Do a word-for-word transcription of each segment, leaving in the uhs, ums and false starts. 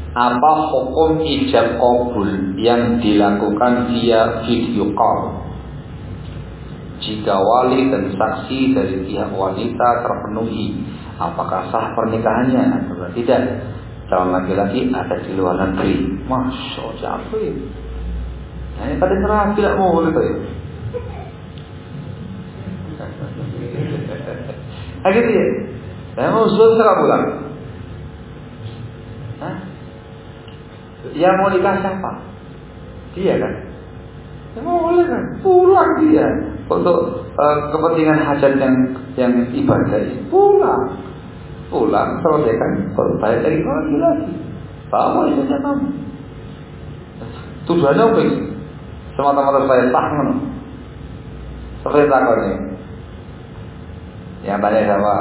Apa hukum ijab qabul yang dilakukan via video call jika wali dan saksi dari pihak wanita terpenuhi? Apakah sah pernikahannya atau tidak? Calon laki-laki ada di luar negeri. Masya Allah, apa ini? Nah, ini pada nerah tidak mau gitu ya. Nah gitu ya. Saya mau suruh sekarang pulang. Hah? Yang mau nikah siapa? Dia kan? Ya mau boleh kan? Pulang dia untuk uh, kepentingan hajat yang yang ibadah ini. Pulang, pulang selesaikan. Kalau balik lagi lagi lagi, bawa saja kamu. Tujuannya apa ini? Semata-mata saya tak mana? Seperti takut ini. Yang tanya siapa?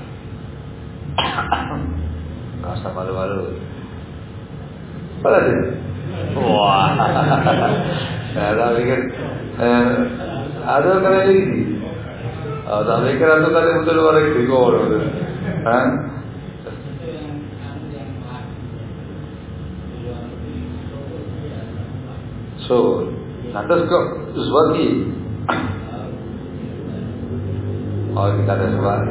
Gak usah malu-malu. Pada sih. Wah. Nah, tak pikir eh, ada kali ini. Oh, tak pikir ada kali betul orang itu kor. Hah? So, nah terus kok sesuatu. Oh, kita ada sesuatu.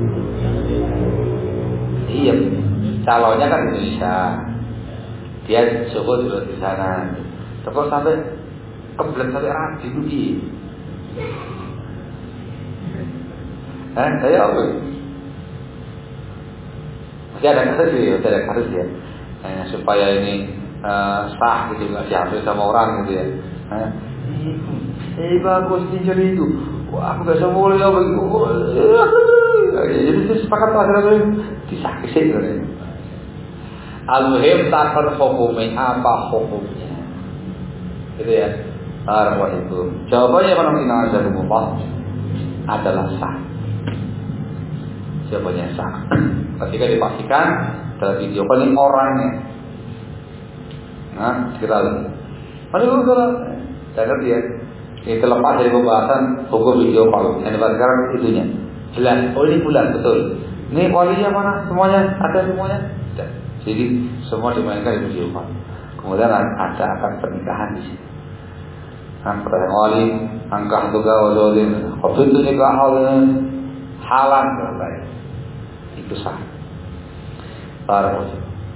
Iya, calonnya kan Indonesia. Dia Joko juga di sana. Terus sampai kebelet sampai rapi begini. Eh, saya apa? Masih ada kasus ya, masih ada kasus ya. Eh, supaya ini uh, sah gitu, nggak diambil sama orang gitu ya. Eh, eh bagus tinjau itu. Wah, aku gak semua ya begitu. Jadi sepakat akhirnya disakisi gitu. Al-muhim takon hukumnya apa hukumnya, gitu ya. Arwah itu jawabannya menurut Rasulullah adalah sah. Jawabannya sah. Ketika dipastikan dalam video call ini orangnya. Nah, kita lihat. Mana dulu kalau saya ngerti ya. Ini terlepas dari pembahasan hukum video call. Yang dibahas sekarang itunya. Jelas. Oh ini bulan betul. Ini walinya mana? Semuanya ada semuanya. Tidak. Jadi semua dimainkan di video call. Kemudian ada akan pernikahan di sini. Antara wali, angkah juga wajolin, waktu itu nikah halal selesai. Itu sah. Baru.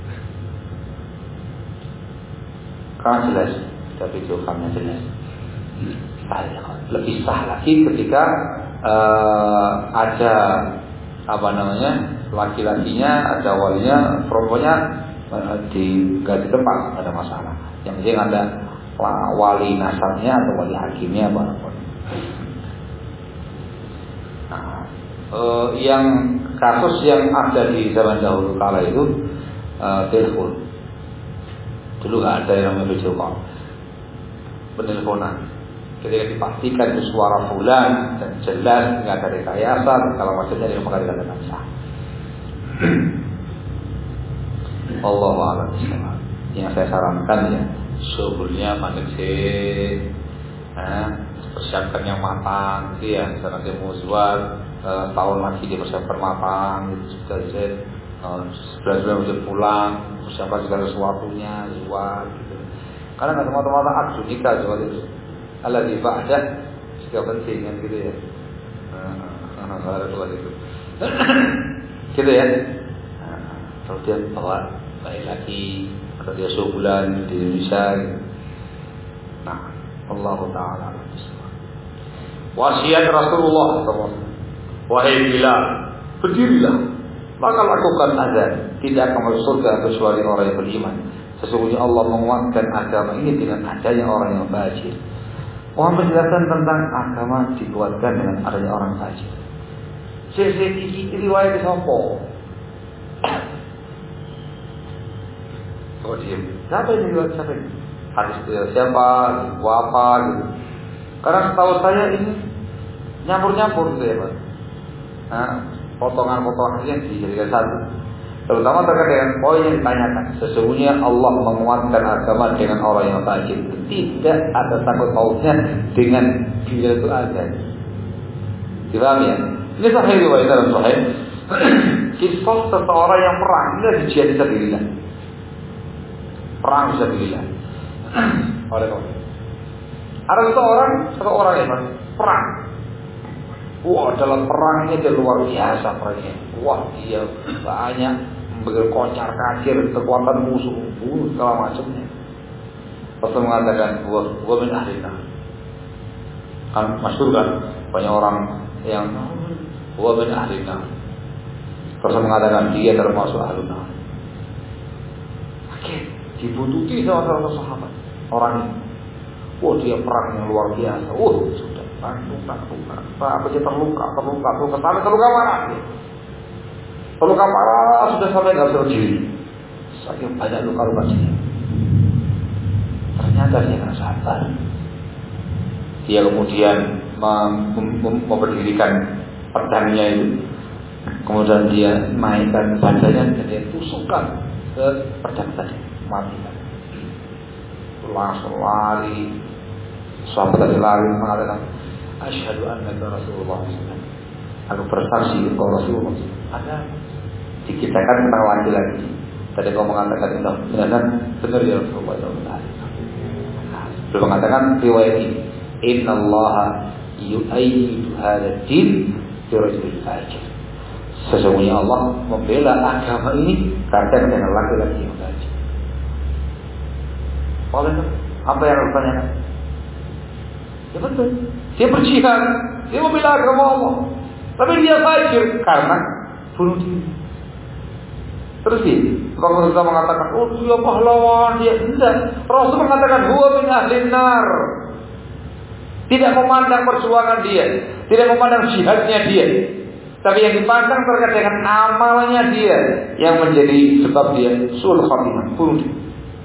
Karena jelas, tapi video callnya jelas. Lebih sah lagi ketika uh, ada apa namanya laki-lakinya, ada walinya, perempuannya uh, di ganti tempat, ada masalah. Yang penting ada wali nasabnya atau wali hakimnya apa. Nah, uh, yang kasus yang ada di zaman dahulu kala itu uh, telepon. Dulu nggak ada yang namanya video call, penelponan. Ketika dipastikan itu suara fulan dan jelas nggak ada rekayasa, kalau maksudnya dia maka dikatakan sah. Allahu a'lam bishawab. Yang saya sarankan ya, sebelumnya mandek sih, nah, persiapkan yang matang, gitu ya. Misalnya dia mau jual eh, tahun lagi dia persiapkan matang, gitu sudah sih. Sebelas bulan sudah pulang, persiapkan segala sesuatunya, jual, gitu. Karena nggak semata-mata akad nikah jual itu. Allah di ba'dah juga penting kan gitu ya. Nah, ada dua itu. Gitu ya. Nah, kalau dia bawa baik lagi, kalau dia sebulan di Indonesia. Gitu. Nah, Allah Taala. Wasiat Rasulullah shallallahu alaihi wasallam. Wahai Bilal, berdirilah, maka lakukan azan. Tidak akan masuk surga kecuali orang yang beriman. Sesungguhnya Allah menguatkan agama ini dengan adanya orang yang fajir. Orang penjelasan tentang agama dikuatkan dengan adanya orang fajir. C C T V riwayat sopo. Oh diam. Siapa ini riwayat siapa ini? Hadis itu siapa? Apa gitu. Karena setahu saya ini nyampur-nyampur gitu ya Pak. Nah, potongan-potongan hadisnya dijadikan satu. Terutama terkait dengan poin yang ditanyakan. Sesungguhnya Allah menguatkan agama dengan orang yang fajir. Tidak ada sangkut pautnya dengan bila itu azan. Dipahami ya? Ini sahih riwayat dalam sahih. Kisah seseorang yang perang ini jihad sabilillah. perang sabilillah. Ada satu orang, satu orang yang perang. Wah, dalam perangnya dia luar biasa perangnya. Wah, dia banyak berkocar kacir kekuatan musuh, bunuh segala macamnya. Rasul mengatakan, gua gua min ahlina. Kan masyhur kan, banyak orang yang gua min ahlina. Rasul mengatakan dia termasuk ahluna. Oke, dibututi sama salah sahabat orang ini. Wah, dia perang yang luar biasa. Wah, sudah luka, luka, apa dia terluka, terluka, terluka, sampai terluka parah. Terluka parah sudah sampai nggak bisa berdiri. Saking banyak luka-luka dia. Ternyata dia nggak sabar. Dia kemudian mem mem memberdirikan pedangnya itu. Kemudian dia naikkan badannya dan dia tusukkan ke pedang tadi, matikan. Langsung lari. Sahabat tadi lari mengatakan, asyhadu annaka Rasulullah. Aku bersaksi bahwa Rasulullah. Ada dikitakan tentang laki-laki. Tadi kau mengatakan itu benar benar ya Rasulullah. Beliau mengatakan riwayat ini, Inna Allah yu'ayyidu hadha din birajulil fajir. Sesungguhnya Allah membela agama ini kadang dengan laki-laki yang fajir. Oleh apa yang harus tanyakan? Ya betul. Dia berjihad, dia membela agama Allah, tapi dia fajir karena bunuh diri. Terus dia, kalau Rasul mengatakan, oh dia pahlawan, dia tidak. Rasul mengatakan, huwa min ahlin nar. Tidak memandang perjuangan dia, tidak memandang jihadnya dia, tapi yang dipandang terkait dengan amalnya dia yang menjadi sebab dia sul khatimah, bunuh diri.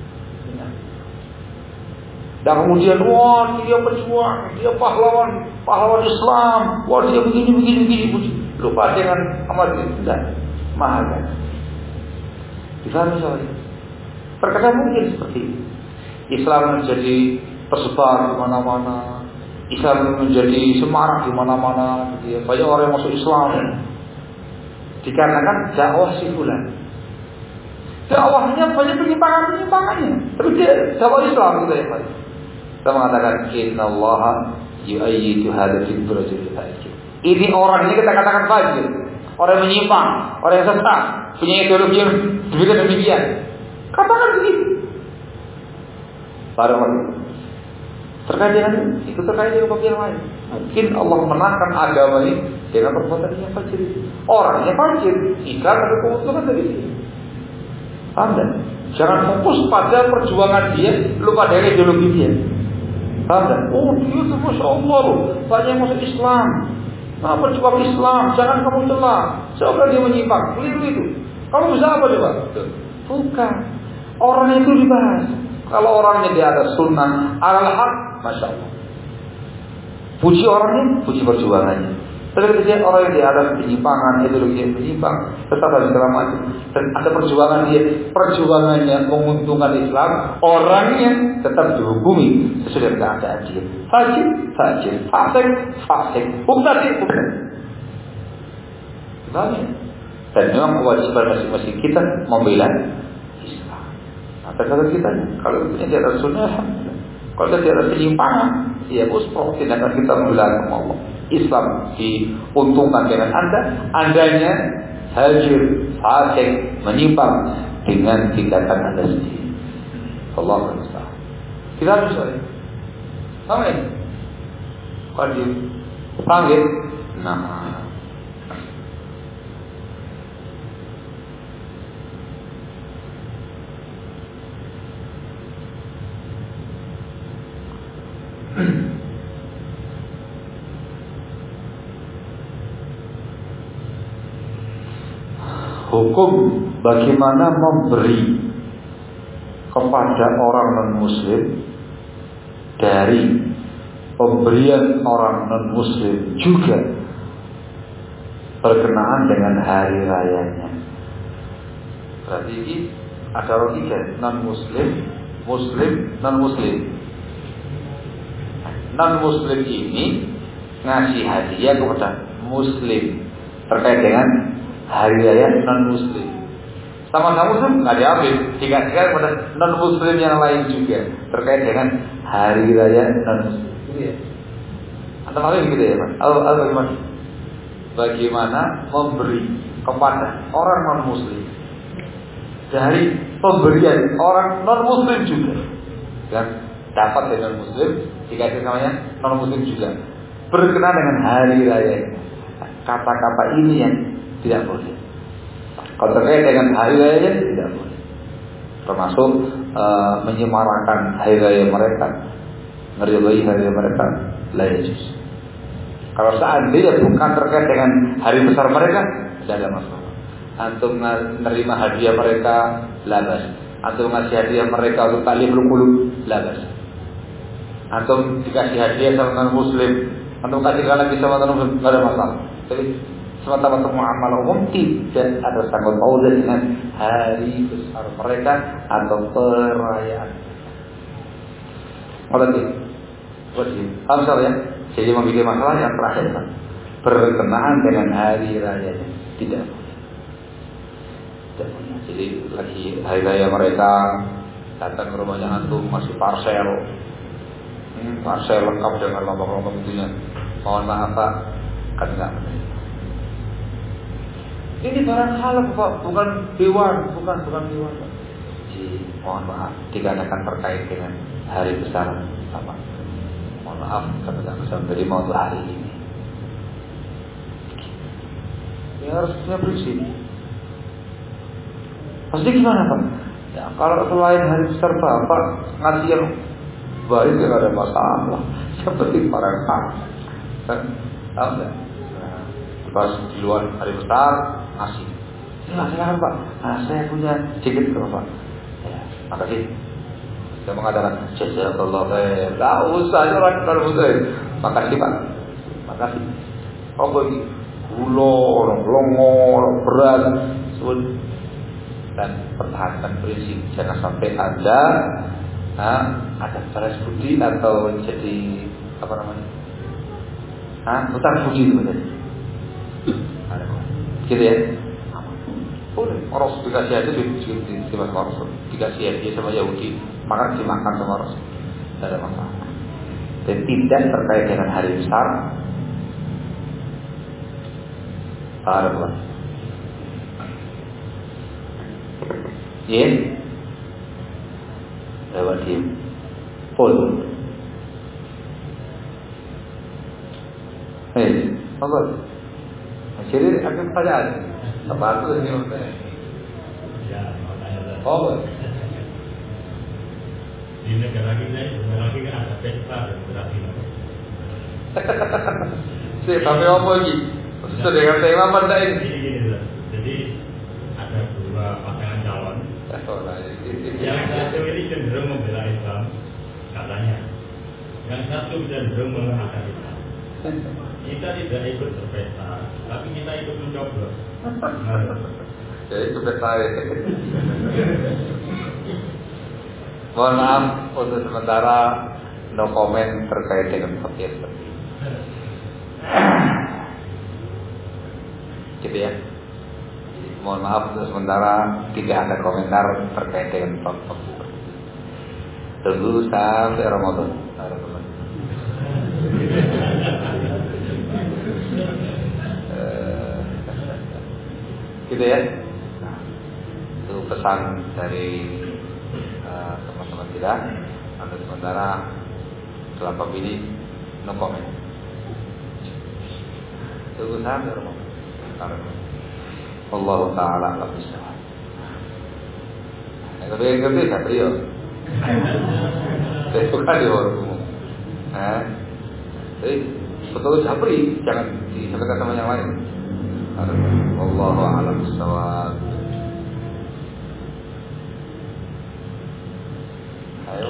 Dan kemudian, wah dia berjuang, dia pahlawan, pahlawan Islam, wah dia begini, begini, begini, begini. Lupa dengan amal dia, tidak, mahal kan? Difahami soalnya. Terkadang mungkin seperti ini. Islam menjadi tersebar di mana-mana, Islam menjadi semarak di mana-mana, gitu ya. Banyak orang yang masuk Islam dikarenakan dakwah si fulan. Dakwahnya banyak penyimpangan-penyimpangannya, tapi dia dakwah Islam gitu ya Pak. Kita mengatakan Inna Allah yu'ayyidu hadha din birajulil fajir. Ini orang ini kita katakan fajir, orang yang menyimpang, orang yang sesat, punya ideologi yang demikian demikian. Katakan begitu. Baru terkait dengan itu terkait dengan bab yang lain. Mungkin Allah menangkan agama ini dengan perbuatan yang fajir. Orangnya fajir, Islam ada keuntungan dari sini. Anda jangan fokus pada perjuangan dia, lupa dari ideologi dia. Anda, oh dia itu masya Allah loh, banyak masuk Islam. Nah, berjuang Islam, jangan kamu celah. Coba dia menyimpang, keliru itu. Kamu bisa apa coba? Bukan. Orang itu dibahas. Kalau orangnya di atas sunnah, alal haq, masya Allah. Puji orangnya, puji perjuangannya. Tapi ketika orang yang di atas penyimpangan, ideologi yang menyimpang, tetap harus segala macam. Dan ada perjuangan dia, perjuangannya menguntungkan Islam, orangnya tetap dihukumi sesuai dengan keadaan dia. Fajir, fajir, fasik, fasik, muktadi, muktadi. Bagaimana? Dan memang kewajiban masing-masing kita membela Islam. Apa kata kita? Kalau kita di atas sunnah, alhamdulillah. Kalau kita di atas penyimpangan, ya usproh, tindakan kita membela agama Allah. Islam diuntungkan dengan anda, andanya hajir, fasik, menyimpang dengan tindakan anda sendiri. Allah Akbar. Kita harus sorry. Sama ini. Kalau dia panggil, nah. Hukum bagaimana memberi kepada orang non-muslim dari pemberian orang non-muslim juga berkenaan dengan hari rayanya. Berarti ini ada logika non-muslim, muslim, non-muslim. Non-muslim ini ngasih hadiah kepada muslim terkait dengan hari raya non muslim. Sama-sama Muslim nggak diambil, dikasihkan kepada non Muslim yang lain juga terkait dengan hari raya non Muslim. Gitu ya. Atau maksudnya begitu ya, Mas? Atau bagaimana? Bagaimana memberi kepada orang non Muslim dari pemberian orang non Muslim juga, kan? Dapat dari non Muslim dikasih namanya non Muslim juga berkenaan dengan hari raya. Kata-kata ini yang tidak boleh. Kalau terkait dengan hari raya tidak boleh. Termasuk uh, menyemarakan hari raya mereka, meridai hari raya mereka, la yajuz. Kalau seandainya bukan terkait dengan hari besar mereka, tidak ada masalah. Antum menerima hadiah mereka, labas. Antum ngasih hadiah mereka untuk ta'limul qulub, labas. Antum dikasih hadiah sama non Muslim, antum kasihkan lagi sama non Muslim, tidak ada masalah. Jadi semata-mata muamalah umum tidak ada sangkut pautnya dengan hari besar mereka atau perayaan. Berarti, berarti, amsal ya. Jadi memiliki masalah yang terakhir kan, berkenaan dengan hari raya tidak boleh. Tidak boleh. Jadi lagi hari raya mereka datang ke rumahnya antum masih parsel, hmm, parsel lengkap dengan lombok-lombok itunya. Mohon maaf Pak, kan nggak benar. Ini barang halal Pak, bukan hewan, bukan bukan hewan Pak. Jadi mohon maaf, dikarenakan terkait dengan hari besar apa? Mohon maaf, kami tidak bisa menerima untuk hari ini. Ya harus punya prinsip. Pasti gimana Pak? Ya kalau selain hari besar Bapak ngasih yang baik ya ada masalah. Yang penting barang halal. Kan? Tahu nggak? Nah, pas di luar hari besar ngasih. Ya silakan Pak. Nah, saya punya sedikit kok Pak. Ya, makasih. Saya mengatakan jazakallah khair. Tak usah orang terusai. Makasih Pak. Makasih. Oh bagi gula, longo, berat, sun dan pertahankan prinsip. Jangan sampai Anda ha, ada balas budi atau jadi apa namanya? Ah, utang budi itu benar. Ada kok. Gitu ya. Boleh. Orang dikasih aja di sama Rasul. Dikasih aja sama Yahudi. Maka dimakan sama Rasul. Tidak ada masalah. Dan tidak terkait dengan hari besar. Ada apa? Ya. Lewat dia. Full. Eh, apa? Jadi akan pertanyaan. Apa itu ini udah? Oh. Di negara kita, negara kita ada pesta demokrasi. Si, tapi apa lagi? Sudah dengan tema apa ini? Jadi ada dua pasangan calon. Yang satu ini cenderung membela Islam, katanya. Yang satu cenderung mengatakan Islam. Kita tidak ikut berpesta, tapi kita ikut mencoblos. Jadi itu pesta. Mohon maaf untuk sementara no comment terkait dengan fakir seperti ini. Gitu ya. Mohon maaf untuk sementara tidak ada komentar terkait dengan fakir seperti ini. Tunggu sampai Ramadan. Gitu ya. Nah, itu pesan dari uh, teman-teman kita. Untuk sementara dalam bab ini no comment. Tunggu sampai Ramadan. Allah Taala alam bisawab. Nah, kalau yang ngerti saya beri. Saya suka di orang. Nah, jadi betul sabri, jangan disampaikan sama yang lain. Wallahu a'lam bishawab. Ayo.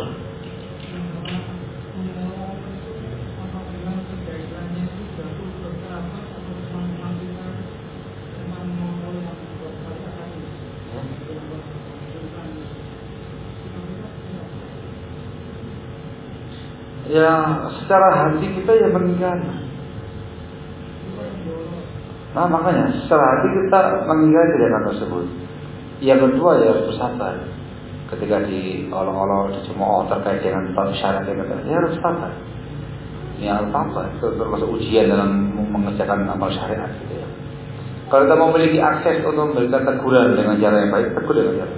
Ya, secara hati kita ya meninggal. Nah makanya secara hati kita meninggal tindakan tersebut. Yang kedua ya harus bersabar. Ketika diolok-olok, dicemooh terkait dengan bab syariat yang kata, ya harus sabar. Ini apa-apa, itu termasuk ujian dalam mengerjakan amal syariat gitu ya. Kalau kita memiliki akses untuk memberikan teguran dengan cara yang baik, tegur dengan cara.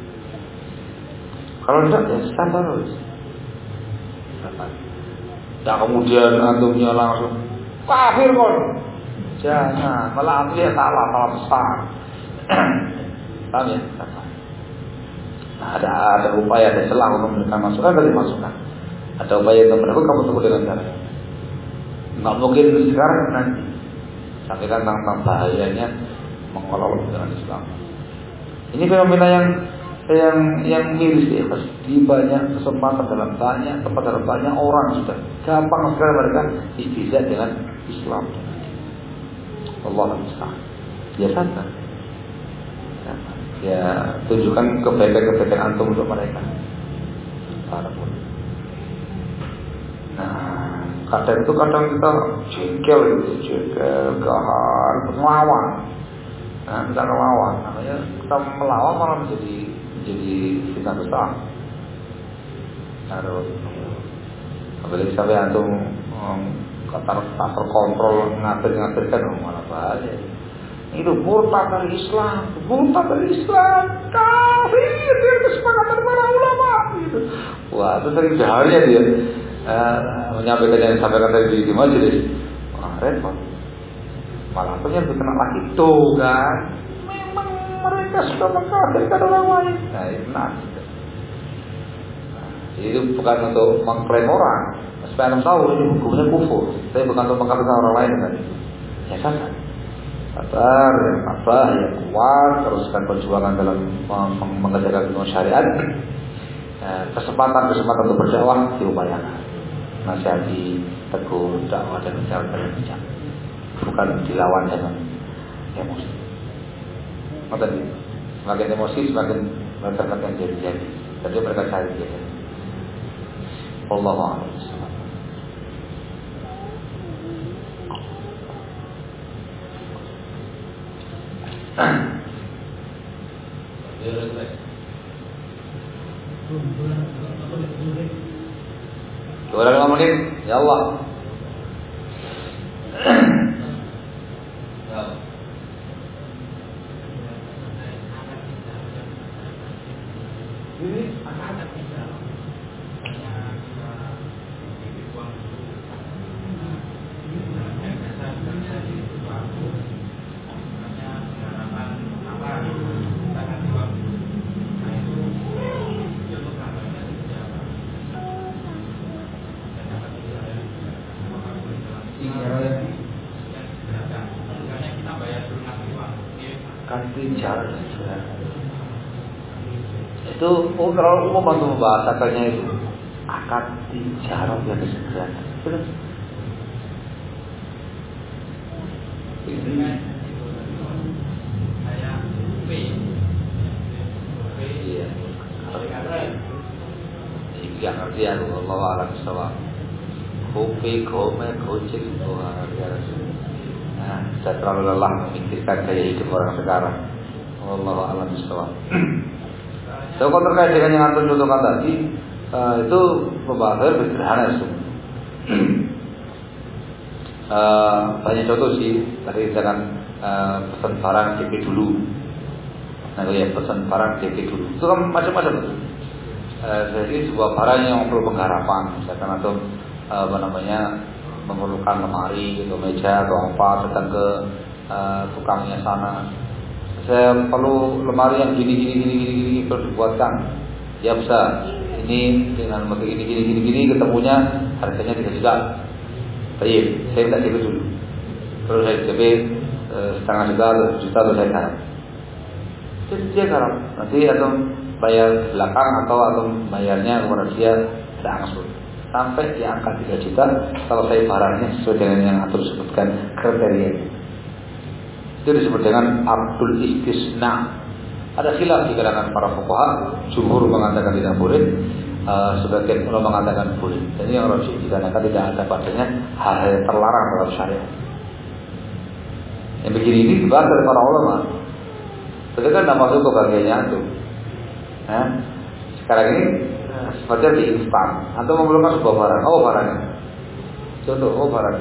Kalau tidak, ya sabar harus. Sabar. Nah kemudian antumnya langsung kafir kon. Jangan, malah antumnya salah, salah besar. Paham ya? Sabar. Nah, ada ada upaya, ada celah untuk memberikan masukan, dari masukan. Ada upaya untuk mendahului, kamu tegur dengan cara. Nggak mungkin sekarang nanti. Sampaikan tentang bahayanya mengolok dengan Islam. Ini fenomena yang yang yang miris ya, di banyak kesempatan dalam banyak tempat dalam banyak orang sudah gampang sekali mereka istihza dengan Islam. Allah musta'an. Ya santai. Ya tunjukkan kebaikan-kebaikan antum untuk mereka. Nah, kadang itu kadang kita jengkel gitu, jengkel, gahar, melawan. Nah, kita melawan, namanya kita melawan malah menjadi menjadi fitnah besar. Harus, apalagi sampai antum kata tak terkontrol ngabir-ngabirkan, oh, malah bahaya. Itu murtad dari Islam, murtad dari Islam, kafir dari kesepakatan para ulama. Gitu. Wah, itu sering seharinya dia. Uh, menyampaikan yang disampaikan tadi di majelis, wah repot. Malah punya lebih kena lagi tuh kan. Memang mereka sudah mengkafirkan orang lain. Nah itu nanti. Nah, itu bukan untuk mengklaim orang, supaya anda tahu ini hukumnya kufur. Tapi bukan untuk mengkafirkan orang lain kan. Ya kan? Sabar, yang tabah, yang kuat, teruskan perjuangan dalam mengerjakan ilmu syariat. Kesempatan-kesempatan untuk berdakwah diupayakan. Nasihati, tegur, dakwah dan ucapan yang bijak, bukan dilawan dengan emosi. Maka semakin emosi semakin mereka akan jadi-jadi. Jadi mereka cari dia. Wallahu a'lam. Dua lima menit, ya Allah. Itu oh, kalau umum bantu membahasakannya itu akad tijarah yang disegerakan. Terus ini saya P iya iya ngerti ya Allah alam sawa kopi kome kocik luar biasa. Nah, saya terlalu lelah memikirkan gaya hidup orang sekarang. Allah alam sawa. So, kalau terkait dengan yang antum contohkan tadi, uh, itu pembahasan lebih sederhana itu. uh, banyak contoh sih, tadi dengan uh, pesan barang D P dulu. Nah, ya pesan barang D P dulu. Itu kan macam-macam. Uh, jadi sebuah barang yang perlu penggarapan, misalkan atau uh, apa namanya memerlukan lemari, atau meja, atau apa, datang ke uh, tukangnya sana. Saya perlu lemari yang gini gini gini gini gini perlu dibuatkan. Ya bisa. Ini dengan lemari gini gini gini gini ketemunya harganya tiga juta. Baik, saya minta D P dulu. Terus saya D P eh, setengah juta atau juta atau saya garap. Jadi dia garap. Nanti atau bayar di belakang atau atau bayarnya kepada dia langsung. Sampai di angka tiga juta kalau saya barangnya sesuai dengan yang atur sebutkan kriteria. Itu disebut dengan abdul istisna. Ada khilaf di kalangan para fuqaha. Jumhur mengatakan tidak boleh, uh, sebagian ulama mengatakan boleh. Dan ini yang rajih dikarenakan tidak ada padanya hal yang terlarang dalam syariat. Yang begini ini dibahas oleh para ulama. Itu kan tidak masuk ke bagiannya tuh. Nah, sekarang ini seperti di instan. Atau memerlukan sebuah barang. Oh barangnya. Contoh, oh barang.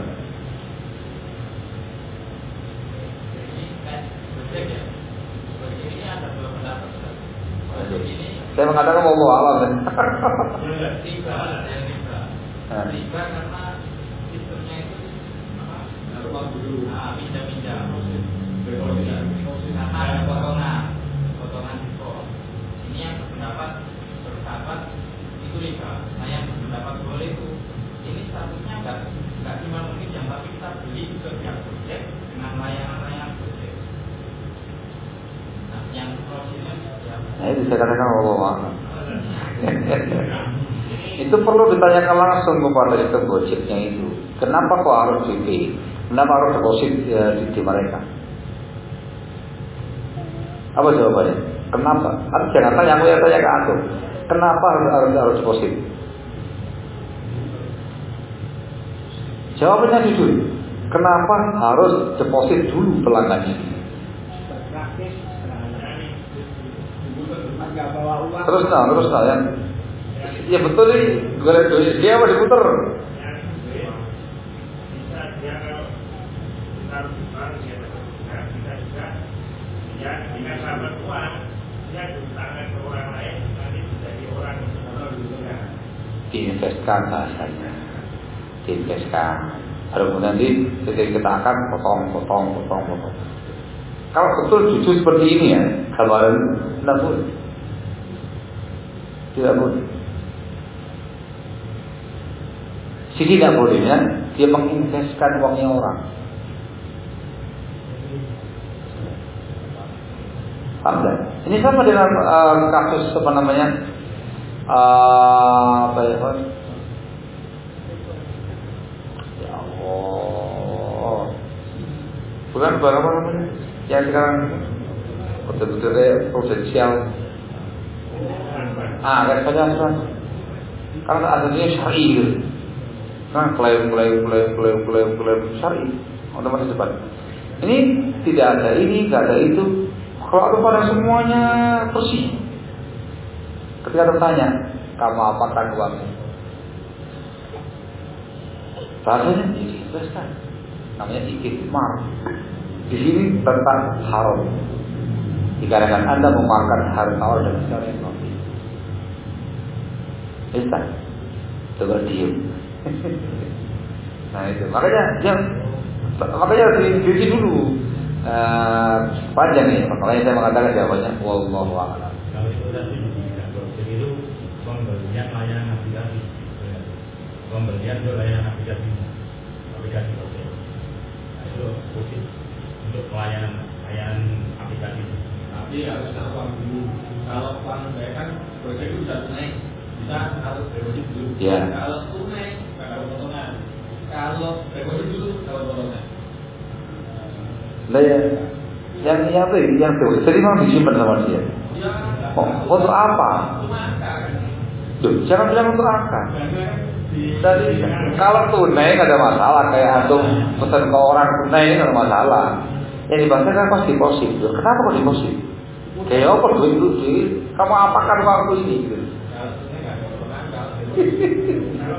Saya mengatakan mau mau alam. Tiga, tiga karena sistemnya itu nah, pinjam-pinjam. Karena ada potongan, potongan diskon. Ini yang berpendapat bersahabat itu riba. Nah yang berpendapat boleh itu ini statusnya enggak enggak cuma meminjam tapi kita beli ke pihak project dengan layanan-layanan project. Nah yang prosesnya nah itu saya katakan Allah. Itu perlu ditanyakan langsung kepada sistem Gojeknya itu. Kenapa kok harus D P? Kenapa harus deposit ya, di, di mereka? Apa jawabannya? Kenapa? Tapi jangan tanya aku yang tanya ke aku. Kenapa harus harus, harus deposit? Jawabannya jujur. Kenapa harus deposit dulu pelanggannya? Terus nah, terus nah ya. Ya betul nih, gue lihat duit dia apa diputer? Diinvestkan bahasanya, diinvestkan. Lalu kemudian di ketika kita akan potong, potong, potong, potong. Kalau betul jujur seperti ini ya, kemarin tidak boleh, tidak boleh. Sisi tidak bolehnya dia menginvestkan uangnya orang. Paham tak? Ini sama dengan uh, kasus apa namanya uh, apa ya Pak? Ya Allah, bukan barang apa namanya yang sekarang betul-betul potensial. Ah, responnya asuransi. Karena aslinya syar'i gitu. Nah, klaim, klaim, klaim, klaim, klaim, klaim syar'i, otomatis cepat. Ini tidak ada ini, tidak ada itu. Kalau ada pada semuanya bersih. Ketika bertanya, kamu apakan uangnya? Bahasanya diinvestkan. Namanya iktimar. Di sini tentang haram. Dikarenakan Anda memakan harta orang dengan cara yang baik. Bisa, coba diem. Nah itu makanya yang makanya diuji dulu uh, panjang nih. Makanya saya mengatakan jawabannya wallahu a'lam. Kalau itu tadi tidak boleh itu pembelian layanan aplikasi, pembelian itu layanan aplikasi, aplikasi oke. Nah itu khusus untuk pelayanan layanan aplikasi. Tapi harus uang dulu. Kalau uang saya kan proyek itu sudah naik, kita harus deposit dulu. Ya. Kalau tunai kalau potongan. Kalau deposit dulu kalau potongan. Nah ya, yang yang itu yang itu, jadi memang disimpan sama dia. Ya. Oh, untuk apa? Cuma angka kan. Duh, jangan bilang untuk angka. Jadi kalau tunai nggak ada masalah, kayak antum pesan ke orang tunai nggak ada masalah. Yang dibahas kan pas deposit. Kenapa kok deposit? Kayak apa duit itu duit? Kamu apakan waktu ini? Gitu. Kalau tunai nggak ada potongan kalau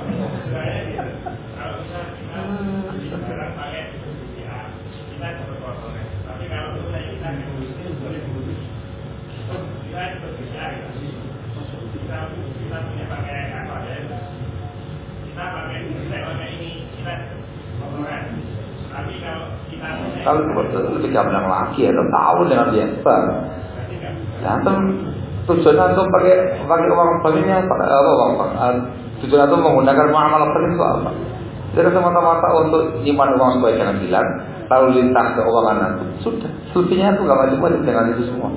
kalau lebih gampang lagi ya, tahu dengan biasa. Antum tujuan antum pakai pakai uang banknya apa? Uang bank. Tujuan antum menggunakan muamalah bank itu apa? Jadi semata-mata untuk nyimpan uang supaya jangan hilang, lalu lintas keuangan antum. Sudah, selebihnya itu nggak macam-macam dengan itu semua.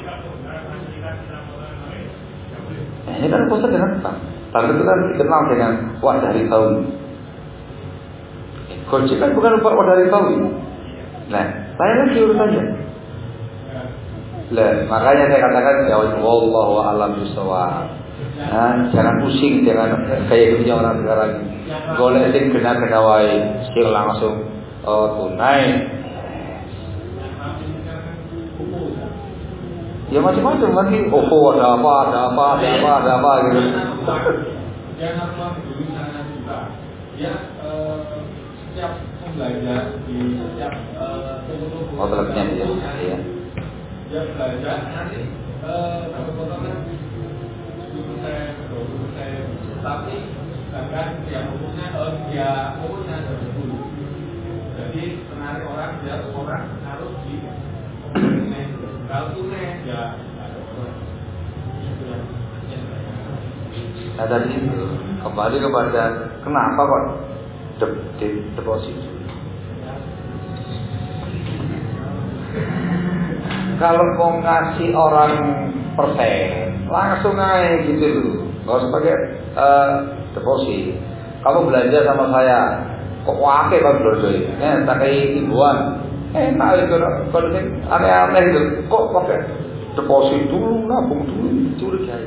Nah, ini kan pusat dengan bank. Bank itu kan dikenal dengan wadah ribawi. Gojek kan bukan wadah ribawi. Nah, saya lagi urusannya. Lah, makanya saya katakan ya wallahu a'lam bishawab. Nah, jangan pusing, jangan kayak gitu orang sekarang. Golek sing kena-kena wae, sing langsung oh, tunai. Ya macam-macam nanti. Oh, ada apa, ada apa, ada apa, ada apa gitu. Yang apa dulu sana juga. Ya setiap pembelajar di setiap toko-toko. Oh, telapnya dia. Iya. Dia belajar nanti satu potongan sepuluh persen, dua puluh persen, tapi bahkan dia umumnya dia umumnya ada sepuluh. Jadi menarik orang dia orang harus di tunai. Kalau tunai ya ada orang. Nah tadi kembali kepada kenapa kok de, de, deposit. Kalau mau ngasih orang persen, langsung aja gitu loh. Gak usah pakai uh, deposit. Kamu belanja sama saya, kok wakil kan berdua ini? Ya, tak kayak ibuan. Enak itu, kalau ini aneh-aneh gitu. Kok pakai deposit dulu, nabung dulu, curigai.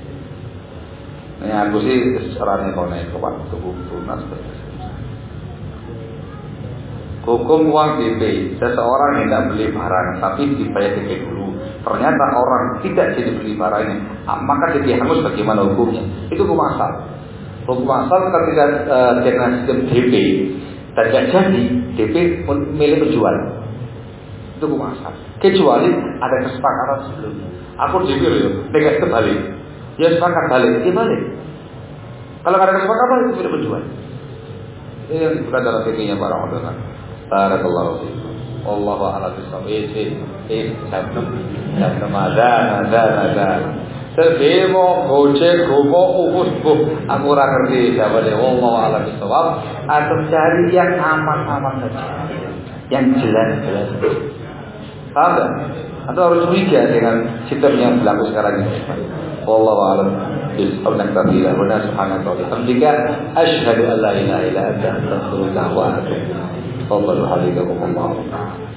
Nah, aku sih caranya konek ke waktu lunas berarti. Hukum uang D P, seseorang hendak beli barang tapi dibayar D P dulu. Ternyata orang tidak jadi beli barangnya, maka D P hangus bagaimana hukumnya? Itu hukum asal. Hukum asal ketika uh, dengan sistem D P dan tidak jadi D P milik penjual. Itu hukum asal. Kecuali ada kesepakatan sebelumnya. Aku D P loh, negat kembali. Ya sepakat balik, ya balik. Kalau ada kesepakatan itu milik penjual. Ini yang bukan dalam fikihnya para ulama. Barakallahu fiikum. Wallahu a'lam bishawab. Eh, eh, sabtu, sabtu mazan, mazan, mazan. Sebemo, gojek, gomo, uus, bu. Aku ora ngerti siapa deh. Wallahu a'lam bishawab. Atau cari yang aman-aman saja, yang jelas-jelas. Paham tak? Atau harus curiga dengan sistem yang berlaku sekarang ini. Wallahu a'lam bishawab. Naktafilah wa subhanaka wa bihamdika asyhadu an la ilaha illa anta astaghfiruka wa atubu ilaik. تفضلوا حفظكم الله.